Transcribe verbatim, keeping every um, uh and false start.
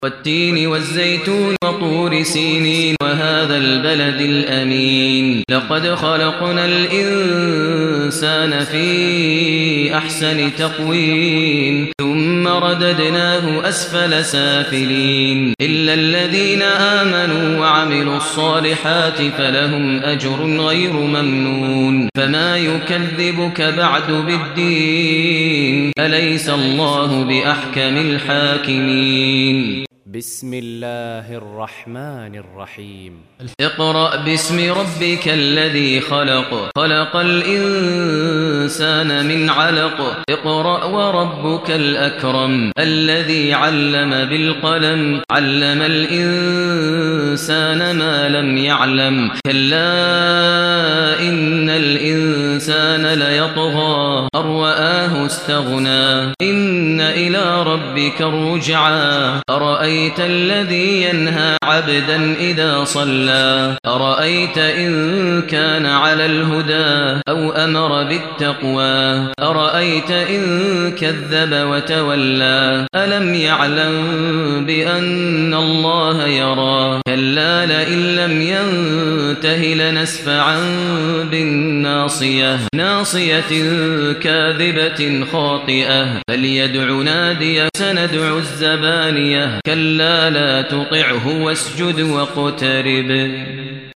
والتين والزيتون وطور سينين وهذا البلد الأمين لقد خلقنا الإنسان في أحسن تقويم ثم رددناه أسفل سافلين إلا الذين آمنوا وعملوا الصالحات فلهم أجر غير ممنون فما يكذبك بعد بالدين أليس الله بأحكم الحاكمين بسم الله الرحمن الرحيم اقرأ باسم ربك الذي خلق خلق الإنسان من علق اقرأ وربك الأكرم الذي علم بالقلم علم الإنسان ما لم يعلم كلا إن الإنسان ليطغى أن رآه استغنى إن إلى ربك الرجعى أرأيت الذي ينهى عبدا إذا صلى أرأيت إن كان على الهدى أو أمر بالتقوى أرأيت إن كذب وتولى ألم يعلم بأن الله يرى كلا لئن لم ينته لنسفعا بالناصية ناصية كاذبة خاطئة فليدع ناديه سندع الزبانية كلا لا تطعه واسجد واقترب